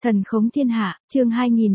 Thần khống thiên hạ, chương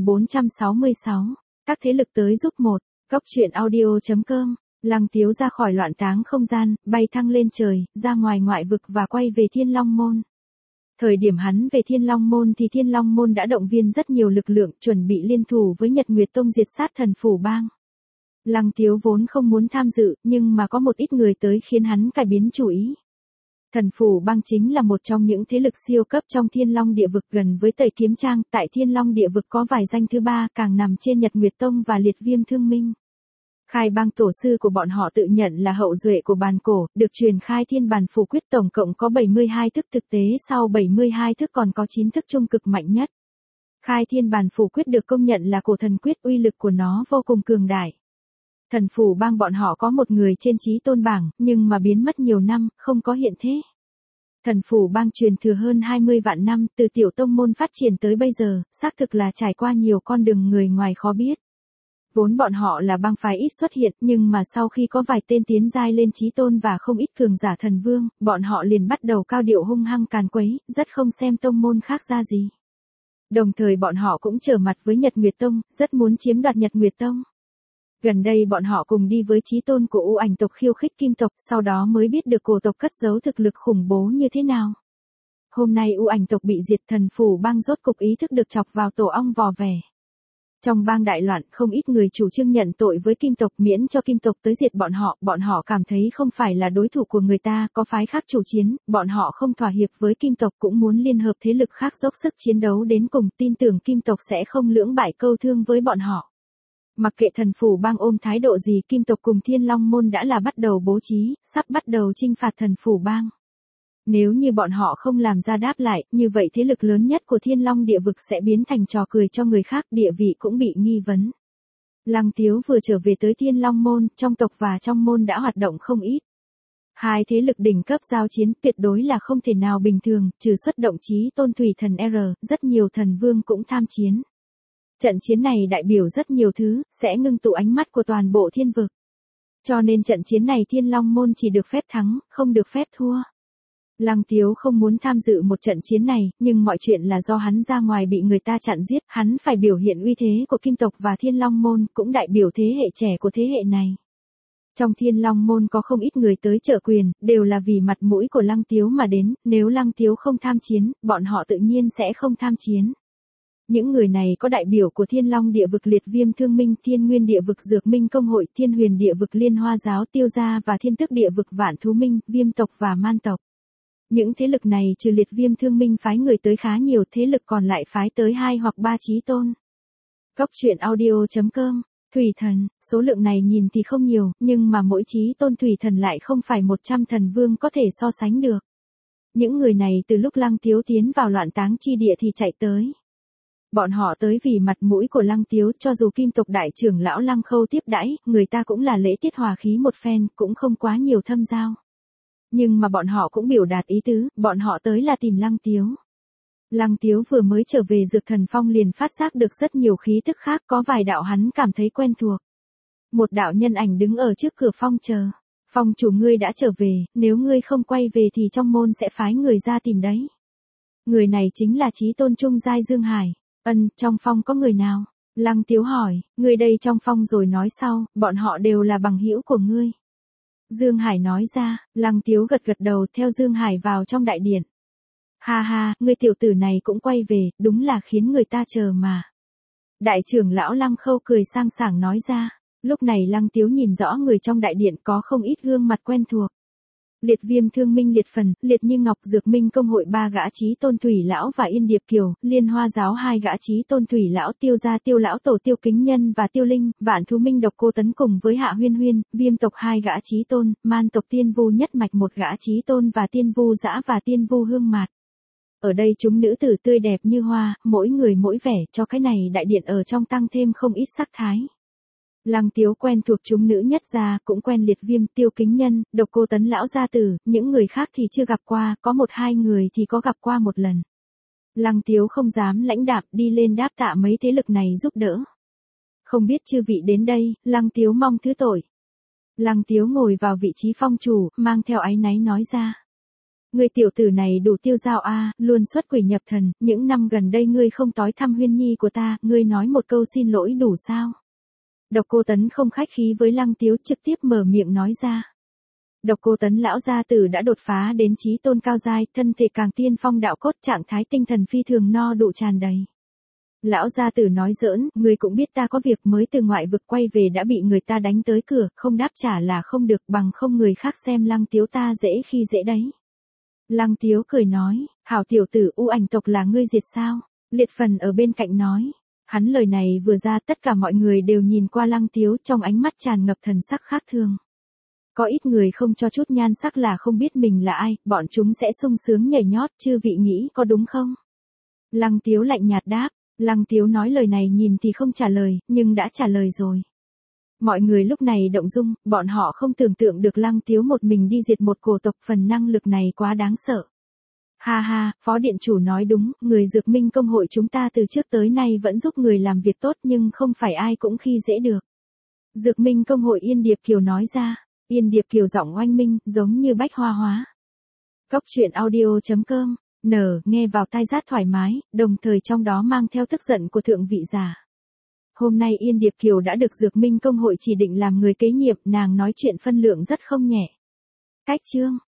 2466. Các thế lực tới giúp một. Góc truyện audio.com. Lăng Tiếu ra khỏi loạn táng không gian, bay thăng lên trời, ra ngoài ngoại vực và quay về Thiên Long Môn. Thời điểm hắn về Thiên Long Môn thì Thiên Long Môn đã động viên rất nhiều lực lượng chuẩn bị liên thủ với Nhật Nguyệt Tông diệt sát Thần Phủ Bang. Lăng Tiếu vốn không muốn tham dự, nhưng mà có một ít người tới khiến hắn cải biến chủ ý. Thần Phủ Bang chính là một trong những thế lực siêu cấp trong Thiên Long địa vực gần với Tẩy Kiếm Trang, tại Thiên Long địa vực có vài danh thứ ba càng nằm trên Nhật Nguyệt Tông và Liệt Viêm Thương Minh. Khai Bang tổ sư của bọn họ tự nhận là hậu duệ của bàn cổ, được truyền khai Thiên Bàn Phủ Quyết tổng cộng có 72 thức, thực tế sau 72 thức còn có 9 thức trung cực mạnh nhất. Khai Thiên Bàn Phủ Quyết được công nhận là cổ thần quyết, uy lực của nó vô cùng cường đại. Thần Phủ Bang bọn họ có một người trên chí tôn bảng, nhưng mà biến mất nhiều năm, không có hiện thế. Thần Phủ Bang truyền thừa hơn 20 vạn năm, từ tiểu tông môn phát triển tới bây giờ, xác thực là trải qua nhiều con đường người ngoài khó biết. Vốn bọn họ là bang phái ít xuất hiện, nhưng mà sau khi có vài tên tiến giai lên chí tôn và không ít cường giả thần vương, bọn họ liền bắt đầu cao điệu hung hăng càn quấy, rất không xem tông môn khác ra gì. Đồng thời bọn họ cũng trở mặt với Nhật Nguyệt Tông, rất muốn chiếm đoạt Nhật Nguyệt Tông. Gần đây bọn họ cùng đi với chí tôn của U Ảnh tộc khiêu khích Kim tộc, sau đó mới biết được cổ tộc cất giấu thực lực khủng bố như thế nào. Hôm nay U Ảnh tộc bị diệt, Thần Phủ Bang rốt cục ý thức được chọc vào tổ ong vò vẽ. Trong bang đại loạn, không ít người chủ trương nhận tội với Kim tộc, miễn cho Kim tộc tới diệt bọn họ cảm thấy không phải là đối thủ của người ta, có phái khác chủ chiến, bọn họ không thỏa hiệp với Kim tộc cũng muốn liên hợp thế lực khác dốc sức chiến đấu đến cùng, tin tưởng Kim tộc sẽ không lưỡng bại câu thương với bọn họ. Mặc kệ Thần Phủ Bang ôm thái độ gì, Kim tộc cùng Thiên Long Môn đã là bắt đầu bố trí, sắp bắt đầu chinh phạt Thần Phủ Bang. Nếu như bọn họ không làm ra đáp lại, như vậy thế lực lớn nhất của Thiên Long địa vực sẽ biến thành trò cười cho người khác, địa vị cũng bị nghi vấn. Lăng Tiếu vừa trở về tới Thiên Long Môn, trong tộc và trong môn đã hoạt động không ít. Hai thế lực đỉnh cấp giao chiến tuyệt đối là không thể nào bình thường, trừ xuất động chí tôn thủy thần rất nhiều thần vương cũng tham chiến. Trận chiến này đại biểu rất nhiều thứ, sẽ ngưng tụ ánh mắt của toàn bộ thiên vực. Cho nên trận chiến này Thiên Long Môn chỉ được phép thắng, không được phép thua. Lăng Tiếu không muốn tham dự một trận chiến này, nhưng mọi chuyện là do hắn ra ngoài bị người ta chặn giết, hắn phải biểu hiện uy thế của Kim tộc và Thiên Long Môn, cũng đại biểu thế hệ trẻ của thế hệ này. Trong Thiên Long Môn có không ít người tới trợ quyền, đều là vì mặt mũi của Lăng Tiếu mà đến, nếu Lăng Tiếu không tham chiến, bọn họ tự nhiên sẽ không tham chiến. Những người này có đại biểu của Thiên Long địa vực Liệt Viêm Thương Minh, Thiên Nguyên địa vực Dược Minh Công hội, Thiên Huyền địa vực Liên Hoa Giáo Tiêu Gia và Thiên Tức địa vực Vạn Thú Minh, Viêm tộc và Man tộc. Những thế lực này trừ Liệt Viêm Thương Minh phái người tới khá nhiều, thế lực còn lại phái tới 2 hoặc 3 chí tôn. Góc truyện audio.com. Thủy thần, số lượng này nhìn thì không nhiều, nhưng mà mỗi chí tôn thủy thần lại không phải 100 thần vương có thể so sánh được. Những người này từ lúc Lăng Tiếu tiến vào loạn táng chi địa thì chạy tới. Bọn họ tới vì mặt mũi của Lăng Tiếu, cho dù Kim tộc đại trưởng lão Lăng Khâu tiếp đãi, người ta cũng là lễ tiết hòa khí một phen, cũng không quá nhiều thâm giao. Nhưng mà bọn họ cũng biểu đạt ý tứ, bọn họ tới là tìm Lăng Tiếu. Lăng Tiếu vừa mới trở về Dược Thần Phong liền phát giác được rất nhiều khí tức khác, có vài đạo hắn cảm thấy quen thuộc. Một đạo nhân ảnh đứng ở trước cửa phong chờ. Phong chủ, ngươi đã trở về, nếu ngươi không quay về thì trong môn sẽ phái người ra tìm đấy. Người này chính là chí tôn trung giai Dương Hải. Trong phong có người nào? Lăng Tiếu hỏi, ngươi đây trong phong rồi nói sau, bọn họ đều là bằng hữu của ngươi. Dương Hải nói ra. Lăng Tiếu gật gật đầu, theo Dương Hải vào trong đại điện. Ha ha, ngươi tiểu tử này cũng quay về, đúng là khiến người ta chờ mà. Đại trưởng lão Lăng Khâu cười sang sảng nói ra. Lúc này Lăng Tiếu nhìn rõ người trong đại điện, có không ít gương mặt quen thuộc. Liệt Viêm Thương Minh Liệt Phần, Liệt Như Ngọc Dược Minh Công hội 3 gã chí tôn thủy lão và Yên Điệp Kiều, Liên Hoa Giáo 2 gã chí tôn thủy lão, Tiêu Gia Tiêu lão tổ Tiêu Kính Nhân và Tiêu Linh, Vạn Thú Minh Độc Cô Tấn cùng với Hạ Huyên Huyên, Viêm tộc 2 gã chí tôn, Man tộc Tiên Vu Nhất Mạch 1 gã chí tôn và Tiên Vu Dã và Tiên Vu Hương Mạt. Ở đây chúng nữ tử tươi đẹp như hoa, mỗi người mỗi vẻ, cho cái này đại điện ở trong tăng thêm không ít sắc thái. Lăng Tiếu quen thuộc chúng nữ nhất ra, cũng quen Liệt Viêm, Tiêu Kính Nhân, Độc Cô Tấn lão gia tử, những người khác thì chưa gặp qua, có 1-2 người thì có gặp qua một lần. Lăng Tiếu không dám lãnh đạm, đi lên đáp tạ mấy thế lực này giúp đỡ. Không biết chư vị đến đây, Lăng Tiếu mong thứ tội. Lăng Tiếu ngồi vào vị trí phong chủ, mang theo áy náy nói ra. Ngươi tiểu tử này đủ tiêu dao a, luôn xuất quỷ nhập thần, những năm gần đây ngươi không tối thăm Huyên Nhi của ta, ngươi nói một câu xin lỗi đủ sao? Độc Cô Tấn không khách khí với Lăng Tiếu, trực tiếp mở miệng nói ra. Độc Cô Tấn lão gia tử đã đột phá đến chí tôn cao giai, thân thể càng tiên phong đạo cốt, trạng thái tinh thần phi thường no đủ tràn đầy. Lão gia tử nói giỡn, ngươi cũng biết ta có việc, mới từ ngoại vực quay về đã bị người ta đánh tới cửa, không đáp trả là không được, bằng không người khác xem Lăng Tiếu ta dễ khi dễ đấy. Lăng Tiếu cười nói, hảo tiểu tử, U Ảnh tộc là ngươi diệt sao? Liệt Phần ở bên cạnh nói. Hắn lời này vừa ra, tất cả mọi người đều nhìn qua Lăng Tiếu, trong ánh mắt tràn ngập thần sắc khác thường. Có ít người không cho chút nhan sắc là không biết mình là ai, bọn chúng sẽ sung sướng nhảy nhót, chư vị nghĩ có đúng không? Lăng Tiếu lạnh nhạt đáp. Lăng Tiếu nói lời này nhìn thì không trả lời, nhưng đã trả lời rồi. Mọi người lúc này động dung, bọn họ không tưởng tượng được Lăng Tiếu một mình đi diệt một cổ tộc, phần năng lực này quá đáng sợ. Ha ha, Phó Điện Chủ nói đúng, người Dược Minh Công hội chúng ta từ trước tới nay vẫn giúp người làm việc tốt nhưng không phải ai cũng khi dễ được. Dược Minh Công hội Yên Điệp Kiều nói ra, Yên Điệp Kiều giọng oanh minh, giống như bách hoa hóa. Cốc truyện audio.com, nghe vào tai rát thoải mái, đồng thời trong đó mang theo tức giận của thượng vị giả. Hôm nay Yên Điệp Kiều đã được Dược Minh Công hội chỉ định làm người kế nhiệm, nàng nói chuyện phân lượng rất không nhẹ. Cách chương